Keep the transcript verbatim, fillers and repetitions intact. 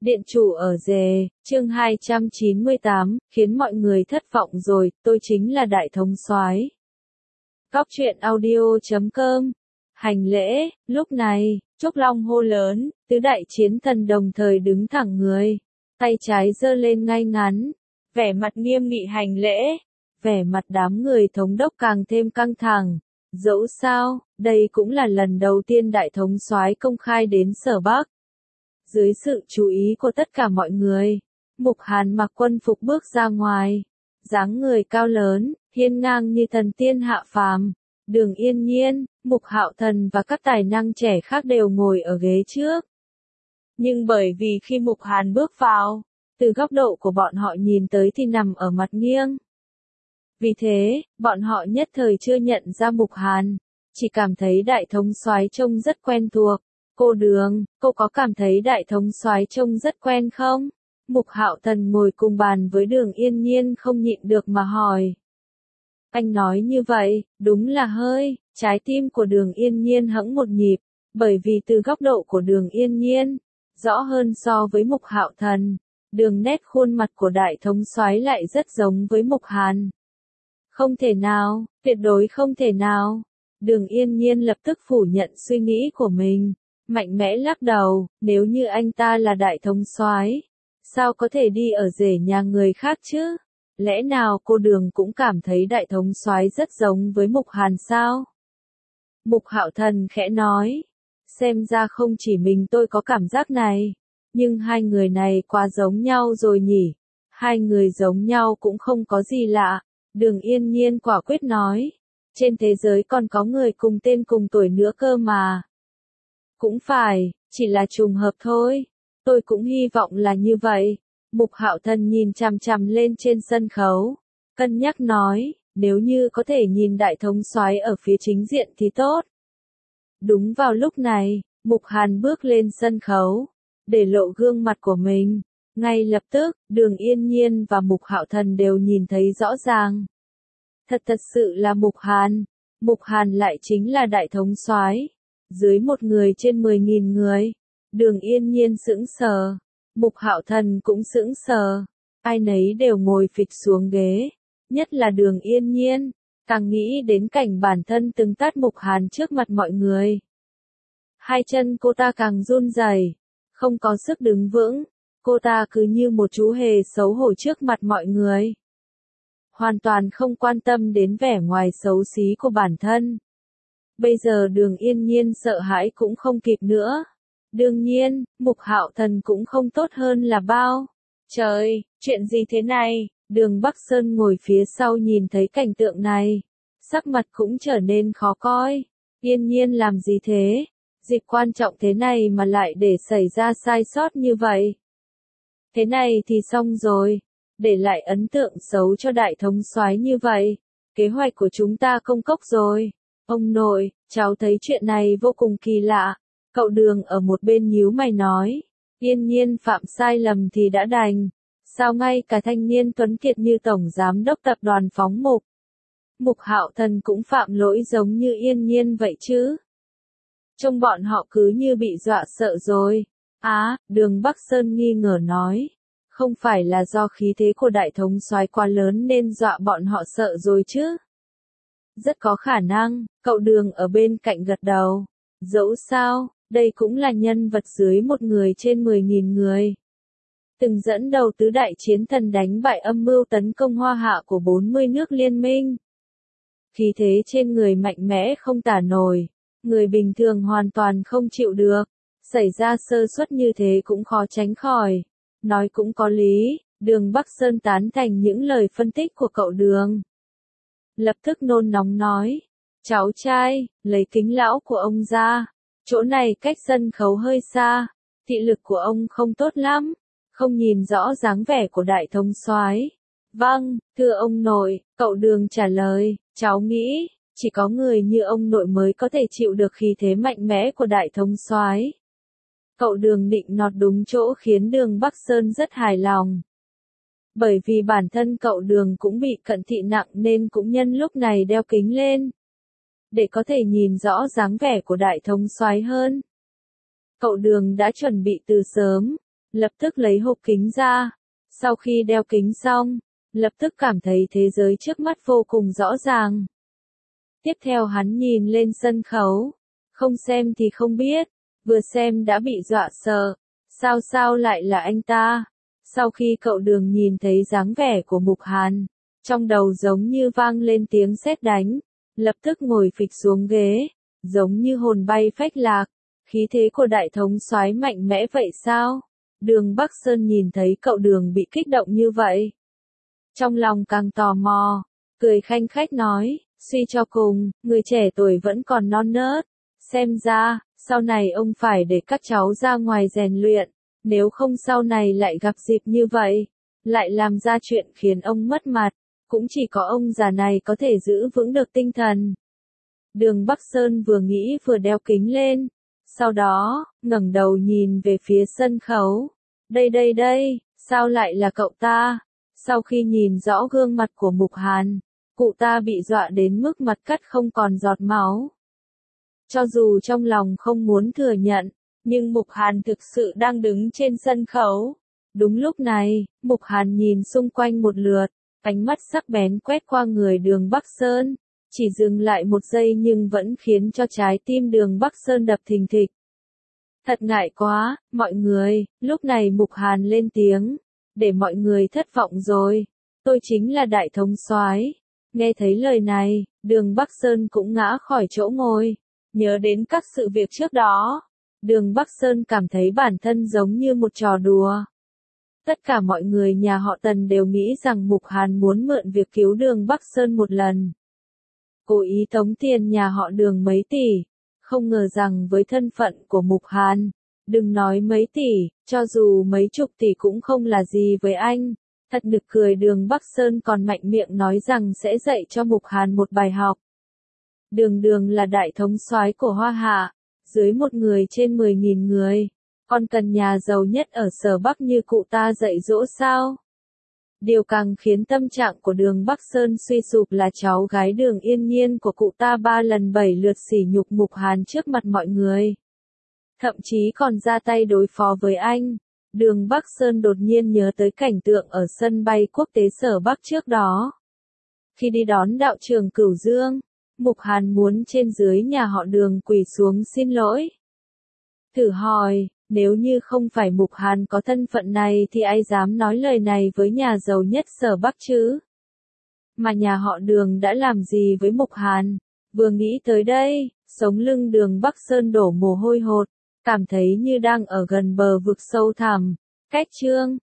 Điện chủ ở dề, chương hai trăm chín mươi tám, khiến mọi người thất vọng rồi, tôi chính là đại thống soái. Góc truyện audio chấm com. Hành lễ, lúc này, Trúc Long hô lớn, tứ đại chiến thần đồng thời đứng thẳng người, tay trái giơ lên ngay ngắn, vẻ mặt nghiêm nghị hành lễ, vẻ mặt đám người thống đốc càng thêm căng thẳng. Dẫu sao, đây cũng là lần đầu tiên đại thống soái công khai đến Sở Bắc. Dưới sự chú ý của tất cả mọi người, Mục Hàn mặc quân phục bước ra ngoài, dáng người cao lớn, hiên ngang như thần tiên hạ phàm. Đường Yên Nhiên, Mục Hạo Thần và các tài năng trẻ khác đều ngồi ở ghế trước. Nhưng bởi vì khi Mục Hàn bước vào, từ góc độ của bọn họ nhìn tới thì nằm ở mặt nghiêng. Vì thế, bọn họ nhất thời chưa nhận ra Mục Hàn, chỉ cảm thấy đại thống soái trông rất quen thuộc. Cô Đường, cô có cảm thấy đại thống soái trông rất quen không? Mục Hạo Thần ngồi cùng bàn với Đường Yên Nhiên không nhịn được mà hỏi. Anh nói như vậy, đúng là hơi, trái tim của Đường Yên Nhiên hẫng một nhịp, bởi vì từ góc độ của Đường Yên Nhiên, rõ hơn so với Mục Hạo Thần, đường nét khuôn mặt của đại thống soái lại rất giống với Mục Hàn. Không thể nào, tuyệt đối không thể nào. Đường Yên Nhiên lập tức phủ nhận suy nghĩ của mình, mạnh mẽ lắc đầu, nếu như anh ta là đại thống soái, sao có thể đi ở rể nhà người khác chứ? Lẽ nào cô Đường cũng cảm thấy đại thống soái rất giống với Mục Hàn sao? Mục Hạo Thần khẽ nói, xem ra không chỉ mình tôi có cảm giác này, nhưng hai người này quá giống nhau rồi nhỉ? Hai người giống nhau cũng không có gì lạ. Đường Yên Nhiên quả quyết nói, trên thế giới còn có người cùng tên cùng tuổi nữa cơ mà. Cũng phải, chỉ là trùng hợp thôi. Tôi cũng hy vọng là như vậy. Mục Hạo Thần nhìn chằm chằm lên trên sân khấu, cân nhắc nói, nếu như có thể nhìn đại thống soái ở phía chính diện thì tốt. Đúng vào lúc này, Mục Hàn bước lên sân khấu, để lộ gương mặt của mình. Ngay lập tức, Đường Yên Nhiên và Mục Hạo Thần đều nhìn thấy rõ ràng. Thật thật sự là Mục Hàn. Mục Hàn lại chính là đại thống soái. Dưới một người trên mười nghìn người. Đường Yên Nhiên sững sờ. Mục Hạo Thần cũng sững sờ. Ai nấy đều ngồi phịch xuống ghế. Nhất là Đường Yên Nhiên. Càng nghĩ đến cảnh bản thân từng tát Mục Hàn trước mặt mọi người. Hai chân cô ta càng run rẩy, không có sức đứng vững. Cô ta cứ như một chú hề xấu hổ trước mặt mọi người. Hoàn toàn không quan tâm đến vẻ ngoài xấu xí của bản thân. Bây giờ Đường Yên Nhiên sợ hãi cũng không kịp nữa. Đương nhiên, Mục Hạo Thần cũng không tốt hơn là bao. Trời, chuyện gì thế này? Đường Bắc Sơn ngồi phía sau nhìn thấy cảnh tượng này. Sắc mặt cũng trở nên khó coi. Yên Nhiên làm gì thế? Dịp quan trọng thế này mà lại để xảy ra sai sót như vậy. Thế này thì xong rồi. Để lại ấn tượng xấu cho đại thống soái như vậy. Kế hoạch của chúng ta công cốc rồi. Ông nội, cháu thấy chuyện này vô cùng kỳ lạ. Cậu Đường ở một bên nhíu mày nói. Yên Nhiên phạm sai lầm thì đã đành. Sao ngay cả thanh niên tuấn kiệt như tổng giám đốc tập đoàn phóng Mục. Mục Hạo Thần cũng phạm lỗi giống như Yên Nhiên vậy chứ? Trông bọn họ cứ như bị dọa sợ rồi. Á, Đường Bắc Sơn nghi ngờ nói. Không phải là do khí thế của đại thống soái quá lớn nên dọa bọn họ sợ rồi chứ? Rất có khả năng, cậu Đường ở bên cạnh gật đầu. Dẫu sao, đây cũng là nhân vật dưới một người trên mười nghìn người. Từng dẫn đầu tứ đại chiến thần đánh bại âm mưu tấn công Hoa Hạ của bốn mươi nước liên minh. Khí thế trên người mạnh mẽ không tả nổi, người bình thường hoàn toàn không chịu được. Xảy ra sơ suất như thế cũng khó tránh khỏi. Nói cũng có lý, Đường Bắc Sơn tán thành những lời phân tích của cậu Đường. Lập tức nôn nóng nói, cháu trai, lấy kính lão của ông ra, chỗ này cách sân khấu hơi xa, thị lực của ông không tốt lắm, không nhìn rõ dáng vẻ của đại thống soái. Vâng, thưa ông nội, cậu Đường trả lời, cháu nghĩ, chỉ có người như ông nội mới có thể chịu được khí thế mạnh mẽ của đại thống soái. Cậu Đường định nọt đúng chỗ khiến Đường Bắc Sơn rất hài lòng. Bởi vì bản thân cậu Đường cũng bị cận thị nặng nên cũng nhân lúc này đeo kính lên. Để có thể nhìn rõ dáng vẻ của đại thống soái hơn. Cậu Đường đã chuẩn bị từ sớm. lập tức lấy hộp kính ra. Sau khi đeo kính xong, lập tức cảm thấy thế giới trước mắt vô cùng rõ ràng. Tiếp theo hắn nhìn lên sân khấu, không xem thì không biết, vừa xem đã bị dọa sợ, sao sao lại là anh ta. Sau khi cậu Đường nhìn thấy dáng vẻ của Mục Hàn, trong đầu giống như vang lên tiếng sét đánh, lập tức ngồi phịch xuống ghế, giống như hồn bay phách lạc, khí thế của đại thống soái mạnh mẽ vậy sao? Đường Bắc Sơn nhìn thấy cậu Đường bị kích động như vậy, trong lòng càng tò mò, cười khanh khách nói, suy cho cùng, người trẻ tuổi vẫn còn non nớt, xem ra, sau này ông phải để các cháu ra ngoài rèn luyện, nếu không sau này lại gặp dịp như vậy, lại làm ra chuyện khiến ông mất mặt, cũng chỉ có ông già này có thể giữ vững được tinh thần. Đường Bắc Sơn vừa nghĩ vừa đeo kính lên, sau đó, ngẩng đầu nhìn về phía sân khấu. Đây đây đây, sao lại là cậu ta? Sau khi nhìn rõ gương mặt của Mục Hàn, cụ ta bị dọa đến mức mặt cắt không còn giọt máu. Cho dù trong lòng không muốn thừa nhận, nhưng Mục Hàn thực sự đang đứng trên sân khấu. Đúng lúc này, Mục Hàn nhìn xung quanh một lượt, ánh mắt sắc bén quét qua người Đường Bắc Sơn, chỉ dừng lại một giây nhưng vẫn khiến cho trái tim Đường Bắc Sơn đập thình thịch. Thật ngại quá, mọi người, lúc này Mục Hàn lên tiếng, để mọi người thất vọng rồi, tôi chính là đại thống soái. Nghe thấy lời này, Đường Bắc Sơn cũng ngã khỏi chỗ ngồi, nhớ đến các sự việc trước đó. Đường Bắc Sơn cảm thấy bản thân giống như một trò đùa. Tất cả mọi người nhà họ Tần đều nghĩ rằng Mục Hàn muốn mượn việc cứu Đường Bắc Sơn một lần, cố ý tống tiền nhà họ Đường mấy tỷ. Không ngờ rằng với thân phận của Mục Hàn, đừng nói mấy tỷ, cho dù mấy chục tỷ cũng không là gì với anh. Thật nực cười, Đường Bắc Sơn còn mạnh miệng nói rằng sẽ dạy cho Mục Hàn một bài học. Đường Đường là đại thống soái của Hoa Hạ, dưới một người trên mười nghìn người, còn cần nhà giàu nhất ở Sở Bắc như cụ ta dạy dỗ sao? Điều càng khiến tâm trạng của Đường Bắc Sơn suy sụp là cháu gái Đường Yên Nhiên của cụ ta ba lần bảy lượt sỉ nhục Mục Hàn trước mặt mọi người. Thậm chí còn ra tay đối phó với anh. Đường Bắc Sơn đột nhiên nhớ tới cảnh tượng ở sân bay quốc tế Sở Bắc trước đó. Khi đi đón đạo trưởng Cửu Dương, Mục Hàn muốn trên dưới nhà họ Đường quỳ xuống xin lỗi. Thử hỏi, nếu như không phải Mục Hàn có thân phận này thì ai dám nói lời này với nhà giàu nhất Sở Bắc chứ? Mà nhà họ Đường đã làm gì với Mục Hàn? Vừa nghĩ tới đây, sống lưng Đường Bắc Sơn đổ mồ hôi hột, cảm thấy như đang ở gần bờ vực sâu thẳm. Cách chương